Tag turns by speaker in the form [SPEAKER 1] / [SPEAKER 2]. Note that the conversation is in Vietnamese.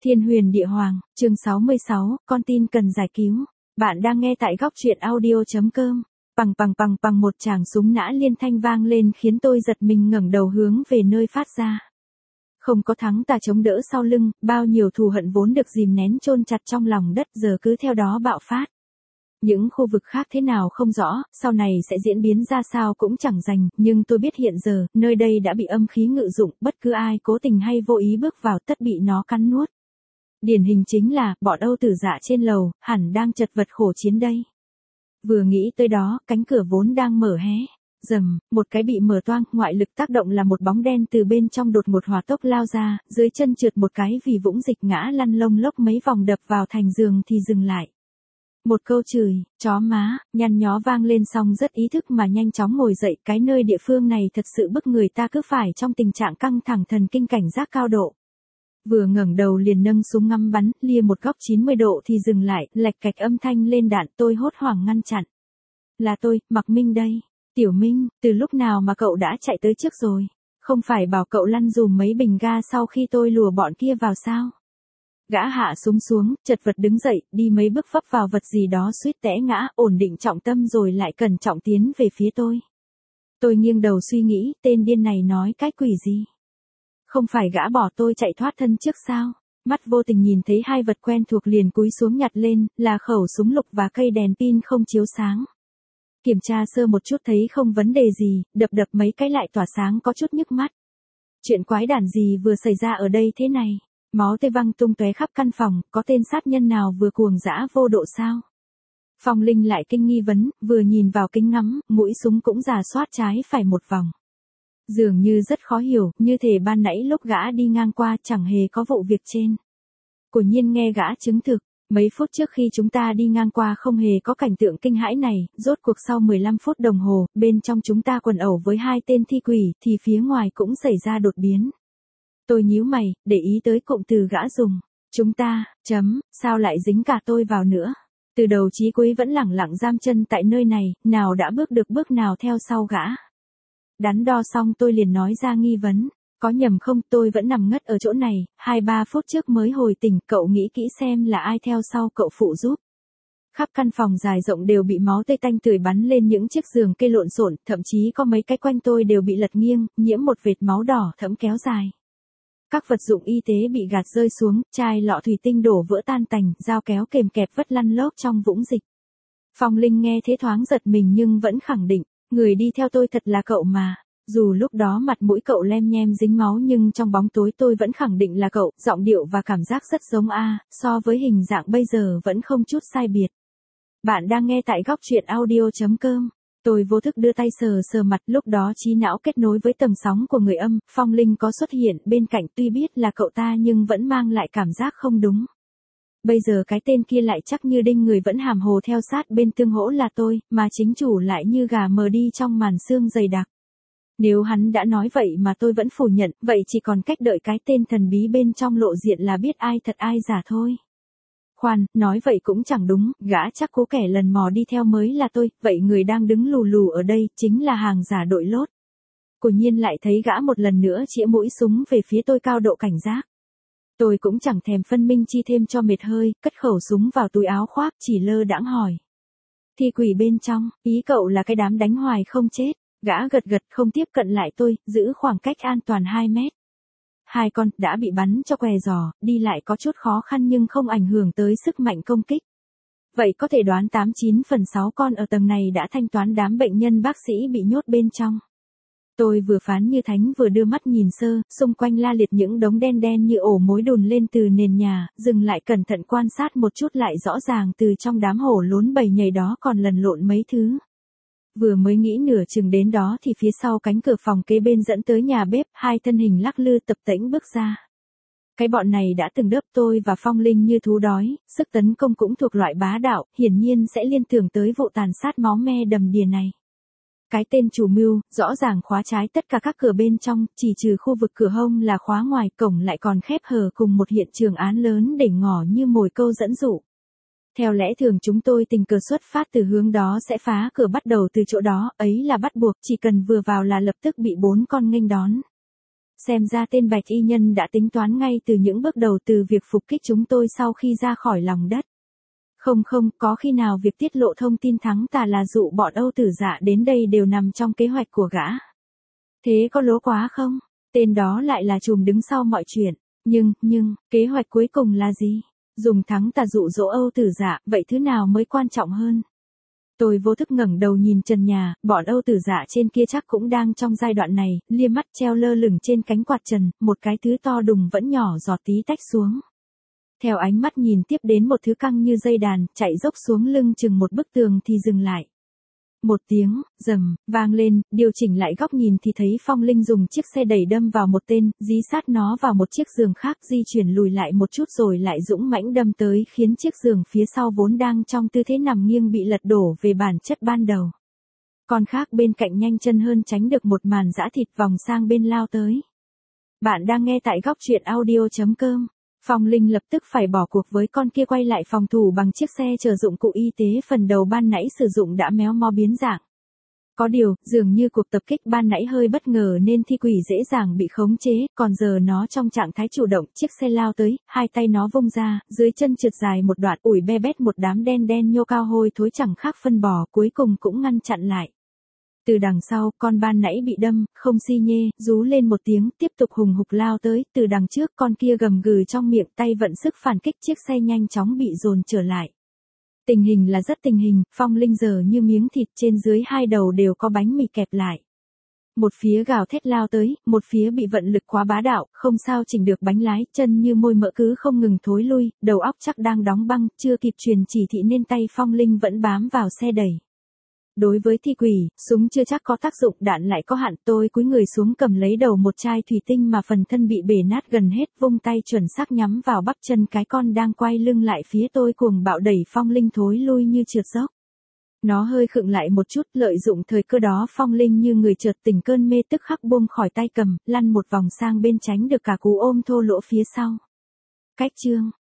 [SPEAKER 1] Thiên huyền địa hoàng, chương 66, con tin cần giải cứu. Bạn đang nghe tại góc truyện audio.com. Bằng một tràng súng nã liên thanh vang lên khiến tôi giật mình ngẩng đầu hướng về nơi phát ra. Không có thắng ta chống đỡ sau lưng, bao nhiêu thù hận vốn được dìm nén chôn chặt trong lòng đất giờ cứ theo đó bạo phát. Những khu vực khác thế nào không rõ, sau này sẽ diễn biến ra sao cũng chẳng rành, nhưng tôi biết hiện giờ, nơi đây đã bị âm khí ngự dụng, bất cứ ai cố tình hay vô ý bước vào tất bị nó cắn nuốt. Điển hình chính là, bọn Âu Tử Dạ trên lầu, hẳn đang chật vật khổ chiến đây. Vừa nghĩ tới đó, cánh cửa vốn đang mở hé. Rầm, một cái bị mở toang, ngoại lực tác động là một bóng đen từ bên trong đột ngột hỏa tốc lao ra, dưới chân trượt một cái vì vũng dịch ngã lăn lông lốc mấy vòng đập vào thành giường thì dừng lại. Một câu chửi, chó má, nhăn nhó vang lên xong rất ý thức mà nhanh chóng ngồi dậy, cái nơi địa phương này thật sự bức người ta cứ phải trong tình trạng căng thẳng thần kinh cảnh giác cao độ. Vừa ngẩng đầu liền nâng súng ngắm bắn, lia một góc 90 độ thì dừng lại, lạch cạch âm thanh lên đạn, tôi hốt hoảng ngăn chặn. Là tôi, Mạc Minh đây. Tiểu Minh, từ lúc nào mà cậu đã chạy tới trước rồi? Không phải bảo cậu lăn dùm mấy bình ga sau khi tôi lùa bọn kia vào sao? Gã hạ súng xuống, chật vật đứng dậy, đi mấy bước vấp vào vật gì đó suýt té ngã, ổn định trọng tâm rồi lại cẩn trọng tiến về phía tôi. Tôi nghiêng đầu suy nghĩ, tên điên này nói cái quỷ gì? Không phải gã bỏ tôi chạy thoát thân trước sao? Mắt vô tình nhìn thấy hai vật quen thuộc liền cúi xuống nhặt lên, là khẩu súng lục và cây đèn pin không chiếu sáng. Kiểm tra sơ một chút thấy không vấn đề gì, đập mấy cái lại tỏa sáng có chút nhức mắt. Chuyện quái đản gì vừa xảy ra ở đây thế này? Máu tươi văng tung tóe khắp căn phòng, có tên sát nhân nào vừa cuồng dã vô độ sao? Phong Linh lại kinh nghi vấn, vừa nhìn vào kính ngắm, mũi súng cũng rà soát trái phải một vòng. Dường như rất khó hiểu, như thể ban nãy lúc gã đi ngang qua chẳng hề có vụ việc trên. Quả nhiên nghe gã chứng thực, mấy phút trước khi chúng ta đi ngang qua không hề có cảnh tượng kinh hãi này, rốt cuộc sau 15 phút đồng hồ, bên trong chúng ta quần ẩu với hai tên thi quỷ, thì phía ngoài cũng xảy ra đột biến. Tôi nhíu mày, để ý tới cụm từ gã dùng. Chúng ta, sao lại dính cả tôi vào nữa? Từ đầu chí cuối vẫn lẳng lặng giam chân tại nơi này, nào đã bước được bước nào theo sau gã. Đắn đo xong tôi liền nói ra nghi vấn. Có nhầm không, tôi vẫn nằm ngất ở chỗ này, 2-3 phút trước mới hồi tỉnh, cậu nghĩ kỹ xem là ai theo sau cậu phụ giúp. Khắp căn phòng dài rộng đều bị máu tươi tanh tưởi bắn lên những chiếc giường kê lộn xộn, thậm chí có mấy cái quanh tôi đều bị lật nghiêng, nhiễm một vệt máu đỏ thẫm kéo dài. Các vật dụng y tế bị gạt rơi xuống, chai lọ thủy tinh đổ vỡ tan tành, dao kéo kềm kẹp vất lăn lốp trong vũng dịch. Phong Linh nghe thế thoáng giật mình nhưng vẫn khẳng định, người đi theo tôi thật là cậu mà. Dù lúc đó mặt mũi cậu lem nhem dính máu nhưng trong bóng tối tôi vẫn khẳng định là cậu, giọng điệu và cảm giác rất giống so với hình dạng bây giờ vẫn không chút sai biệt. Bạn đang nghe tại góc truyện audio.com. Tôi vô thức đưa tay sờ mặt, lúc đó trí não kết nối với tầng sóng của người âm, Phong Linh có xuất hiện bên cạnh, tuy biết là cậu ta nhưng vẫn mang lại cảm giác không đúng. Bây giờ cái tên kia lại chắc như đinh người vẫn hàm hồ theo sát bên tương hỗ là tôi, mà chính chủ lại như gà mờ đi trong màn sương dày đặc. Nếu hắn đã nói vậy mà tôi vẫn phủ nhận, vậy chỉ còn cách đợi cái tên thần bí bên trong lộ diện là biết ai thật ai giả thôi. Khoan, nói vậy cũng chẳng đúng, gã chắc cố kẻ lần mò đi theo mới là tôi, vậy người đang đứng lù lù ở đây chính là hàng giả đội lốt. Quả nhiên lại thấy gã một lần nữa chĩa mũi súng về phía tôi cao độ cảnh giác. Tôi cũng chẳng thèm phân minh chi thêm cho mệt hơi, cất khẩu súng vào túi áo khoác, chỉ lơ đãng hỏi. Thi quỷ bên trong, ý cậu là cái đám đánh hoài không chết. Gã gật không tiếp cận lại tôi, giữ khoảng cách an toàn 2 mét. Hai con đã bị bắn cho què giò, đi lại có chút khó khăn nhưng không ảnh hưởng tới sức mạnh công kích. Vậy có thể đoán 89 phần 6 con ở tầng này đã thanh toán đám bệnh nhân bác sĩ bị nhốt bên trong. Tôi vừa phán như thánh vừa đưa mắt nhìn sơ, xung quanh la liệt những đống đen đen như ổ mối đùn lên từ nền nhà, dừng lại cẩn thận quan sát một chút lại rõ ràng từ trong đám hổ lốn bầy nhầy đó còn lần lộn mấy thứ. Vừa mới nghĩ nửa chừng đến đó thì phía sau cánh cửa phòng kế bên dẫn tới nhà bếp, hai thân hình lắc lư tập tễnh bước ra. Cái bọn này đã từng đớp tôi và Phong Linh như thú đói, sức tấn công cũng thuộc loại bá đạo, hiển nhiên sẽ liên tưởng tới vụ tàn sát máu me đầm đìa này. Cái tên chủ mưu, rõ ràng khóa trái tất cả các cửa bên trong, chỉ trừ khu vực cửa hông là khóa ngoài, cổng lại còn khép hờ cùng một hiện trường án lớn để ngỏ như mồi câu dẫn dụ. Theo lẽ thường chúng tôi tình cờ xuất phát từ hướng đó sẽ phá cửa bắt đầu từ chỗ đó, ấy là bắt buộc, chỉ cần vừa vào là lập tức bị 4 con nghênh đón. Xem ra tên Bạch Y Nhân đã tính toán ngay từ những bước đầu từ việc phục kích chúng tôi sau khi ra khỏi lòng đất. Không không, có khi nào việc tiết lộ thông tin thắng tà là dụ bọn Âu Tử Dạ đến đây đều nằm trong kế hoạch của gã. Thế có lố quá không? Tên đó lại là trùm đứng sau mọi chuyện. Nhưng, kế hoạch cuối cùng là gì? Dùng thắng tà dụ dỗ Âu Tử Dạ, vậy thứ nào mới quan trọng hơn? Tôi vô thức ngẩng đầu nhìn trần nhà, bọn Âu Tử Dạ trên kia chắc cũng đang trong giai đoạn này, lia mắt treo lơ lửng trên cánh quạt trần, một cái thứ to đùng vẫn nhỏ giọt tí tách xuống. Theo ánh mắt nhìn tiếp đến một thứ căng như dây đàn, chạy dốc xuống lưng chừng một bức tường thì dừng lại. Một tiếng, rầm, vang lên, điều chỉnh lại góc nhìn thì thấy Phong Linh dùng chiếc xe đẩy đâm vào một tên, dí sát nó vào một chiếc giường khác, di chuyển lùi lại một chút rồi lại dũng mãnh đâm tới khiến chiếc giường phía sau vốn đang trong tư thế nằm nghiêng bị lật đổ về bản chất ban đầu. Con khác bên cạnh nhanh chân hơn tránh được một màn giã thịt vòng sang bên lao tới. Bạn đang nghe tại góc truyện audio.com. Phong Linh lập tức phải bỏ cuộc với con kia, quay lại phòng thủ bằng chiếc xe chở dụng cụ y tế phần đầu ban nãy sử dụng đã méo mó biến dạng. Có điều, dường như cuộc tập kích ban nãy hơi bất ngờ nên thi quỷ dễ dàng bị khống chế, còn giờ nó trong trạng thái chủ động, chiếc xe lao tới, hai tay nó vung ra, dưới chân trượt dài một đoạn ủi be bét một đám đen đen nhô cao hôi thối chẳng khác phân bò, cuối cùng cũng ngăn chặn lại. Từ đằng sau, con ban nãy bị đâm, không xi nhê, rú lên một tiếng, tiếp tục hùng hục lao tới, từ đằng trước con kia gầm gừ trong miệng, tay vận sức phản kích, chiếc xe nhanh chóng bị dồn trở lại. Tình hình là rất tình hình, Phong Linh giờ như miếng thịt, trên dưới hai đầu đều có bánh mì kẹp lại. Một phía gào thét lao tới, một phía bị vận lực quá bá đạo, không sao chỉnh được bánh lái, chân như môi mỡ cứ không ngừng thối lui, đầu óc chắc đang đóng băng, chưa kịp truyền chỉ thị nên tay Phong Linh vẫn bám vào xe đẩy. Đối với thi quỷ, súng chưa chắc có tác dụng, đạn lại có hạn, tôi cúi người xuống cầm lấy đầu một chai thủy tinh mà phần thân bị bể nát gần hết, vung tay chuẩn xác nhắm vào bắp chân cái con đang quay lưng lại phía tôi, cuồng bạo đẩy Phong Linh thối lui như trượt dốc. Nó hơi khựng lại một chút, lợi dụng thời cơ đó Phong Linh như người chợt tỉnh cơn mê tức khắc buông khỏi tay cầm, lăn một vòng sang bên tránh được cả cú ôm thô lỗ phía sau. Cách chương